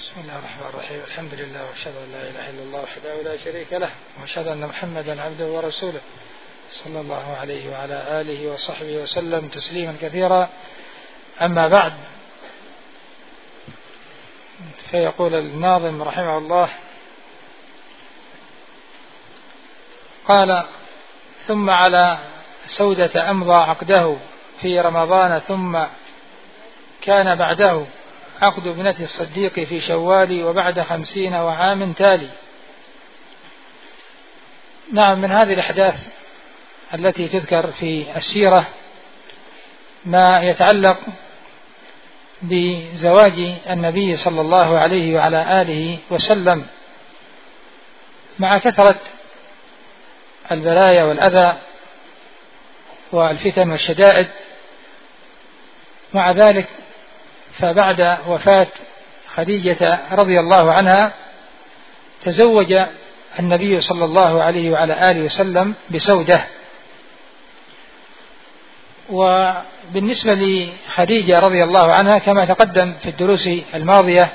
بسم الله الرحمن الرحيم. الحمد لله وأشهد أن لا إله إلا الله وحده لا شريك له وأشهد أن محمدا عبده ورسوله صلى الله عليه وعلى آله وصحبه وسلم تسليما كثيرا. أما بعد، فيقول الناظم رحمه الله: قال: ثم على سودة أمضى عقده في رمضان، ثم كان بعده عقد ابنة الصديق في شوال، وبعد 50 وعام تالي. نعم، من هذه الأحداث التي تذكر في السيرة ما يتعلق بزواج النبي صلى الله عليه وعلى آله وسلم مع كثرة البلايا والأذى والفتن والشدائد. مع ذلك، فبعد وفاة خديجة رضي الله عنها تزوج النبي صلى الله عليه وعلى آله وسلم بسودة. وبالنسبة لخديجة رضي الله عنها، كما تقدم في الدروس الماضية،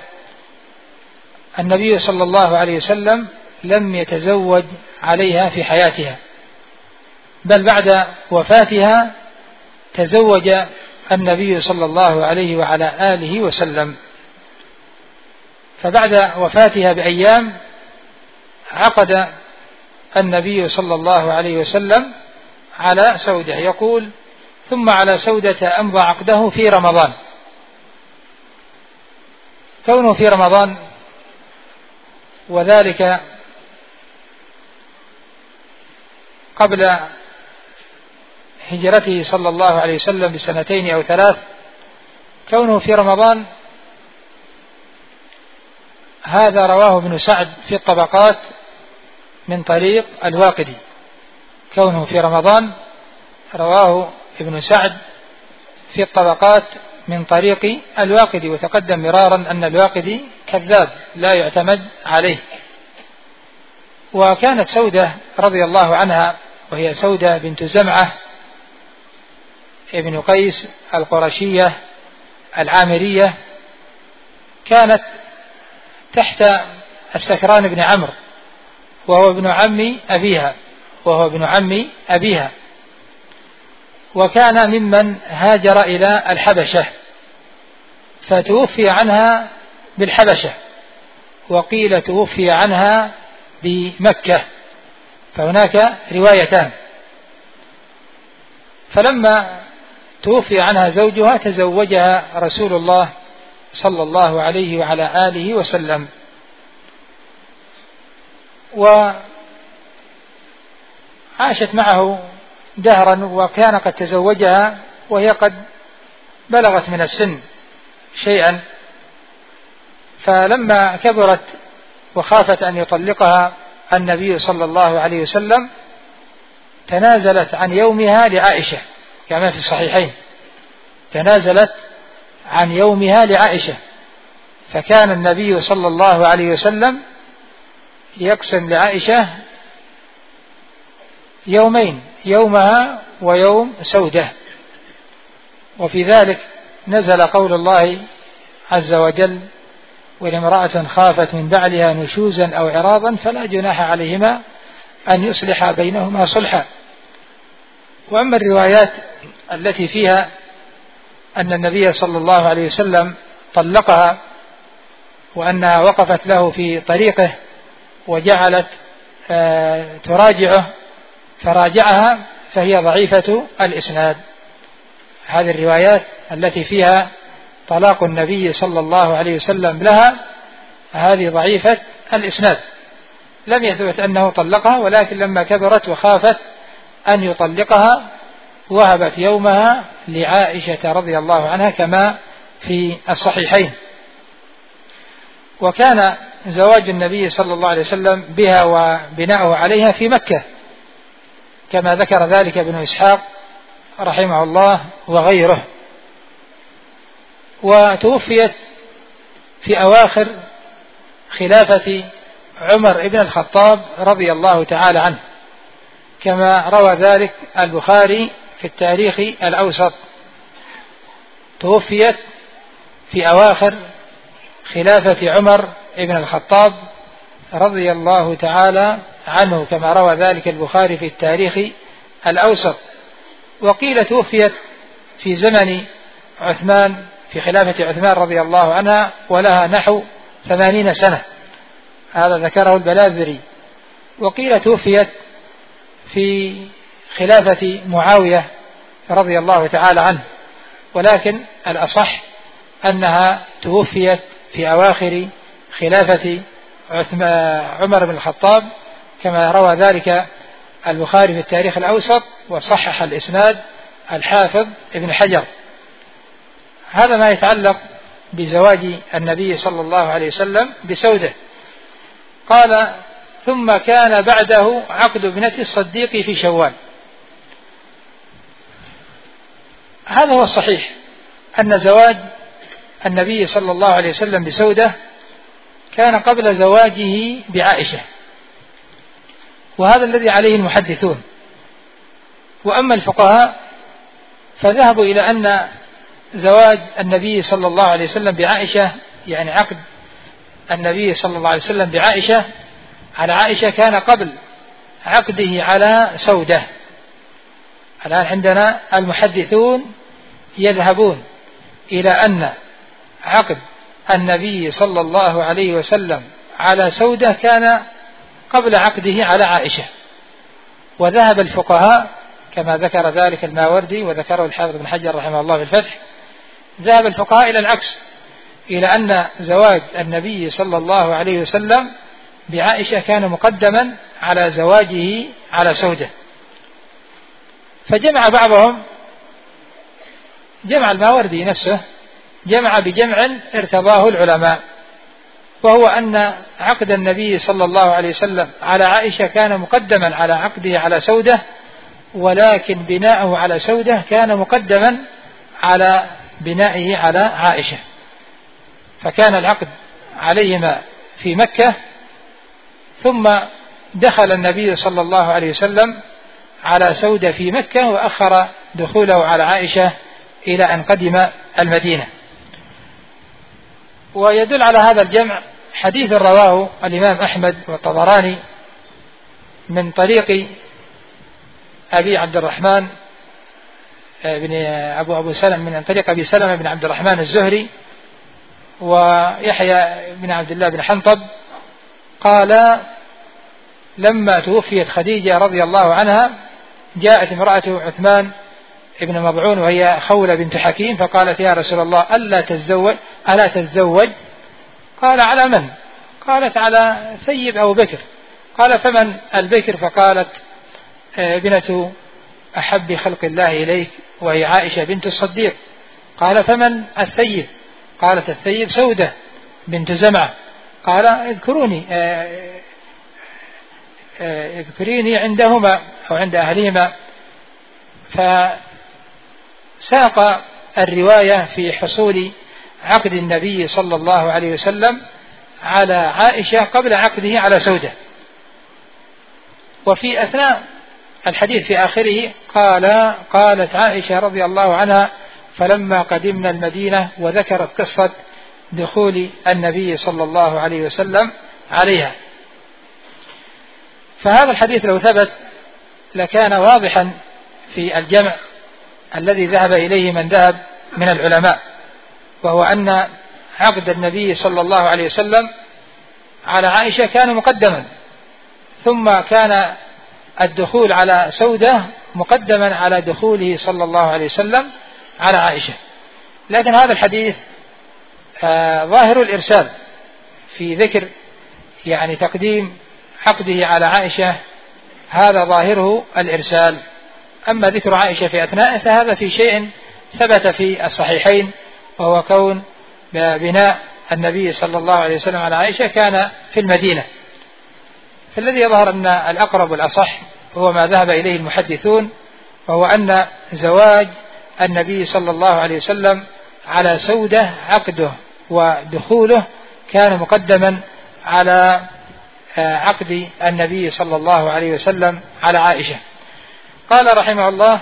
النبي صلى الله عليه وسلم لم يتزوج عليها في حياتها، بل بعد وفاتها تزوج النبي صلى الله عليه وعلى آله وسلم. فبعد وفاتها بأيام عقد النبي صلى الله عليه وسلم على سودة. يقول: ثم على سودة أمضى عقده في رمضان. كونه في رمضان، وذلك قبل هجرته صلى الله عليه وسلم ب2 أو 3. كونه في رمضان هذا رواه ابن سعد في الطبقات من طريق الواقدي. كونه في رمضان رواه ابن سعد في الطبقات من طريق الواقدي، وتقدم مرارا أن الواقدي كذاب لا يعتمد عليه. وكانت سودة رضي الله عنها، وهي سودة بنت زمعة ابن قيس القرشية العامرية، كانت تحت السكران بن عمرو، وهو ابن عم أبيها، وكان ممن هاجر إلى الحبشة، فتوفي عنها بالحبشة، وقيل توفي عنها بمكة، فهناك روايتان. فلما توفي عنها زوجها تزوجها رسول الله صلى الله عليه وعلى آله وسلم، وعاشت معه دهرا، وكان قد تزوجها وهي قد بلغت من السن شيئا. فلما كبرت وخافت أن يطلقها النبي صلى الله عليه وسلم تنازلت عن يومها لعائشة، كما في الصحيحين، تنازلت عن يومها لعائشة. فكان النبي صلى الله عليه وسلم يقسم لعائشة يومين، يومها ويوم سودة. وفي ذلك نزل قول الله عز وجل: ولامرأة خافت من بعلها نشوزا أو عراضا فلا جناح عليهما أن يصلح بينهما صلحا. وأما الروايات التي فيها أن النبي صلى الله عليه وسلم طلقها، وأنها وقفت له في طريقه وجعلت تراجعه فراجعها، فهي ضعيفة الإسناد. هذه الروايات التي فيها طلاق النبي صلى الله عليه وسلم لها هذه ضعيفة الإسناد، لم يثبت أنه طلقها، ولكن لما كبرت وخافت أن يطلقها وهبت يومها لعائشة رضي الله عنها، كما في الصحيحين. وكان زواج النبي صلى الله عليه وسلم بها وبناؤه عليها في مكة، كما ذكر ذلك ابن إسحاق رحمه الله وغيره. وتوفيت في أواخر خلافة عمر بن الخطاب رضي الله تعالى عنه، كما روى ذلك البخاري في التاريخ الأوسط. توفيت في أواخر خلافة عمر بن الخطاب رضي الله تعالى عنه، كما روى ذلك البخاري في التاريخ الأوسط. وقيل توفيت في زمن عثمان، في خلافة عثمان رضي الله عنها، ولها نحو 80 سنة، هذا ذكره البلاذري. وقيل توفيت في خلافة معاوية رضي الله تعالى عنه، ولكن الأصح أنها توفيت في أواخر خلافة عمر بن الخطاب، كما روى ذلك البخاري في التاريخ الأوسط، وصحح الإسناد الحافظ ابن حجر. هذا ما يتعلق بزواج النبي صلى الله عليه وسلم بسودة. قال: ثم كان بعده عقد ابنة الصديق في شوال. هذا هو الصحيح، أن زواج النبي صلى الله عليه وسلم بسودة كان قبل زواجه بعائشة، وهذا الذي عليه المحدثون. وأما الفقهاء فذهبوا إلى أن زواج النبي صلى الله عليه وسلم بعائشة، يعني عقد النبي صلى الله عليه وسلم بعائشة على عائشة، كان قبل عقده على سودة. الآن عندنا المحدثون يذهبون إلى أن عقد النبي صلى الله عليه وسلم على سودة كان قبل عقده على عائشة، وذهب الفقهاء كما ذكر ذلك الماوردي وذكره الحافظ بن حجر رحمه الله في الفتح، ذهب الفقهاء إلى العكس، إلى أن زواج النبي صلى الله عليه وسلم بعائشة كان مقدما على زواجه على سودة. فجمع بعضهم، جمع الماوردي نفسه، جمع بجمع ارتضاه العلماء، وهو أن عقد النبي صلى الله عليه وسلم على عائشة كان مقدما على عقده على سودة، ولكن بناءه على سودة كان مقدما على بنائه على عائشة، فكان العقد عليهما في مكة، ثم دخل النبي صلى الله عليه وسلم على سودة في مكة، وأخر دخوله على عائشة إلى أن قدم المدينة. ويدل على هذا الجمع حديث رواه الإمام أحمد والطبراني من طريق أبي عبد الرحمن بن أبو سلم، من طريق أبي سلمة بن عبد الرحمن الزهري ويحيى بن عبد الله بن حنطب قال: لما توفيت خديجة رضي الله عنها جاءت امرأة عثمان ابن مضعون وهي خولة بنت حكيم، فقالت: يا رسول الله ألا تتزوج؟ قال: على من؟ قالت: على ثيب أو بكر. قال: فمن البكر؟ فقالت: ابنة أحب خلق الله إليك وهي عائشة بنت الصديق. قال: فمن الثيب؟ قالت: الثيب سودة بنت زمعة. قال: اذكريني عندهما أو عند أهلهما. فساق الرواية في حصول عقد النبي صلى الله عليه وسلم على عائشة قبل عقده على سودة. وفي أثناء الحديث في آخره قالت عائشة رضي الله عنها: فلما قدمنا المدينة، وذكرت قصة دخول النبي صلى الله عليه وسلم عليها. فهذا الحديث لو ثبت لكان واضحا في الجمع الذي ذهب إليه من ذهب من العلماء، وهو أن عقد النبي صلى الله عليه وسلم على عائشة كان مقدما، ثم كان الدخول على سودة مقدما على دخوله صلى الله عليه وسلم على عائشة. لكن هذا الحديث ظاهر الإرسال في ذكر يعني تقديم عقده على عائشة، هذا ظاهره الإرسال. أما ذكر عائشة في أثناء فهذا في شيء ثبت في الصحيحين، وهو كون بناء النبي صلى الله عليه وسلم على عائشة كان في المدينة. فالذي يظهر أن الأقرب والأصح هو ما ذهب إليه المحدثون، وهو أن زواج النبي صلى الله عليه وسلم على سودة عقده ودخوله كان مقدما على عقد النبي صلى الله عليه وسلم على عائشة. قال رحمه الله: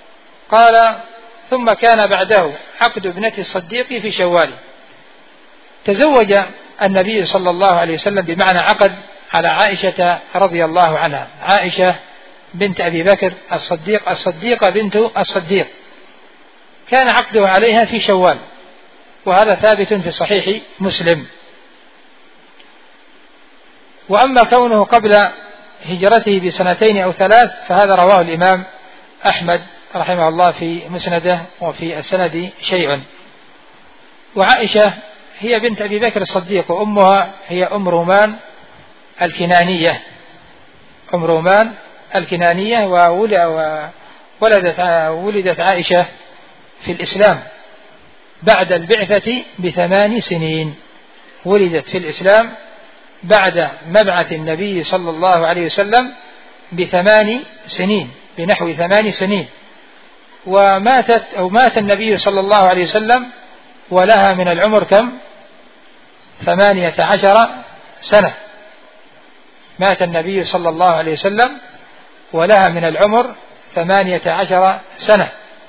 قال: ثم كان بعده عقد ابنة الصديق في شوال. تزوج النبي صلى الله عليه وسلم بمعنى عقد على عائشة رضي الله عنها، عائشة بنت أبي بكر الصديق الصديقة بنت الصديق، كان عقده عليها في شوال، وهذا ثابت في صحيح مسلم. وأما كونه قبل هجرته بسنتين أو 3 فهذا رواه الإمام أحمد رحمه الله في مسنده، وفي السند شيء. وعائشة هي بنت أبي بكر الصديق، وأمها هي أم رومان الكنانية، أم رومان الكنانية، وولدت عائشة في الإسلام بعد البعثة ب8 سنين، ولدت في الإسلام بعد مبعث النبي صلى الله عليه وسلم ب8 سنين، بنحو 8 سنين، مات النبي صلى الله عليه وسلم ولها من العمر كم؟ 18 سنة. مات النبي صلى الله عليه وسلم ولها من العمر 18 سنة،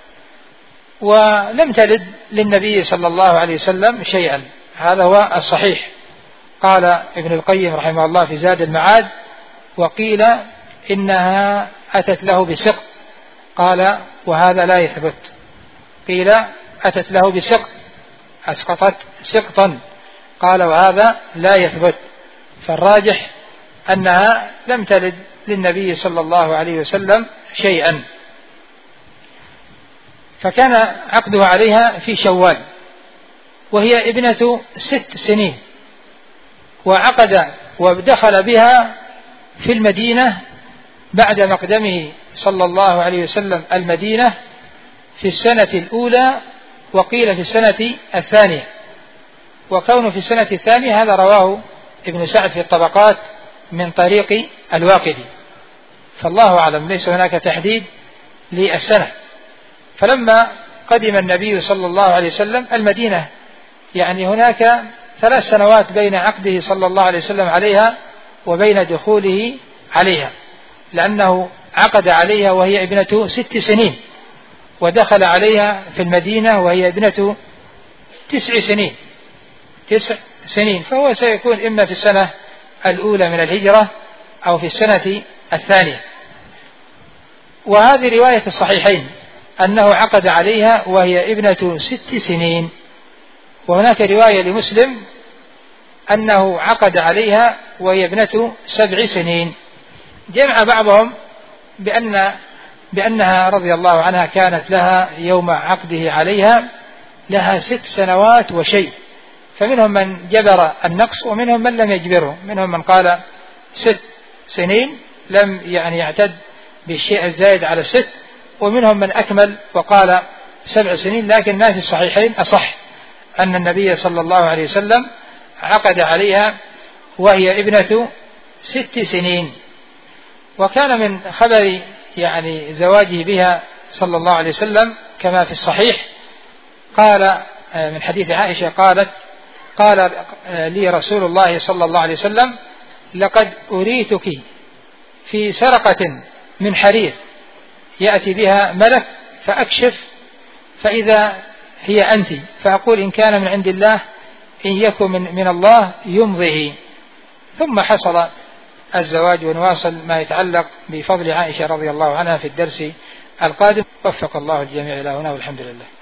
ولم تلد للنبي صلى الله عليه وسلم شيئا، هذا هو الصحيح. قال ابن القيم رحمه الله في زاد المعاد: وقيل إنها أتت له بسقط، قال وهذا لا يثبت. قيل أتت له بسقط، أسقطت سقطا، قال وهذا لا يثبت. فالراجح أنها لم تلد للنبي صلى الله عليه وسلم شيئا. فكان عقده عليها في شوال، وهي ابنة 6 سنين، وعقد ودخل بها في المدينة بعد مقدمه صلى الله عليه وسلم المدينة في السنة الأولى، وقيل في السنة الثانية. وكونه في السنة الثانية هذا رواه ابن سعد في الطبقات من طريق الواقدي، فالله أعلم، ليس هناك تحديد للسنة. فلما قدم النبي صلى الله عليه وسلم المدينة، يعني هناك 3 سنوات بين عقده صلى الله عليه وسلم عليها وبين دخوله عليها، لأنه عقد عليها وهي ابنة 6 سنين، ودخل عليها في المدينة وهي ابنة 9 سنين، 9 سنين، فهو سيكون إما في السنة الأولى من الهجرة أو في السنة الثانية. وهذه رواية الصحيحين أنه عقد عليها وهي ابنة 6 سنين. وهناك رواية لمسلم أنه عقد عليها وهي ابنة 7 سنين. جمع بعضهم بأنها رضي الله عنها كانت لها يوم عقده عليها لها 6 سنوات وشيء، فمنهم من جبر النقص ومنهم من لم يجبره، منهم من قال 6 سنين لم يعتد بالشيء الزائد على 6، ومنهم من أكمل وقال 7 سنين. لكن ما في الصحيحين أصح أن النبي صلى الله عليه وسلم عقد عليها وهي ابنة 6 سنين. وكان من خبر زواجه بها صلى الله عليه وسلم كما في الصحيح، قال من حديث عائشة قال لي رسول الله صلى الله عليه وسلم: لقد أريتك في سرقة من حرير يأتي بها ملك فأكشف فإذا هي أنت، فأقول إن كان من عند الله إن يكن من الله يمضيه. ثم حصل الزواج، ونواصل ما يتعلق بفضل عائشة رضي الله عنها في الدرس القادم. وفق الله الجميع إلى هنا، والحمد لله.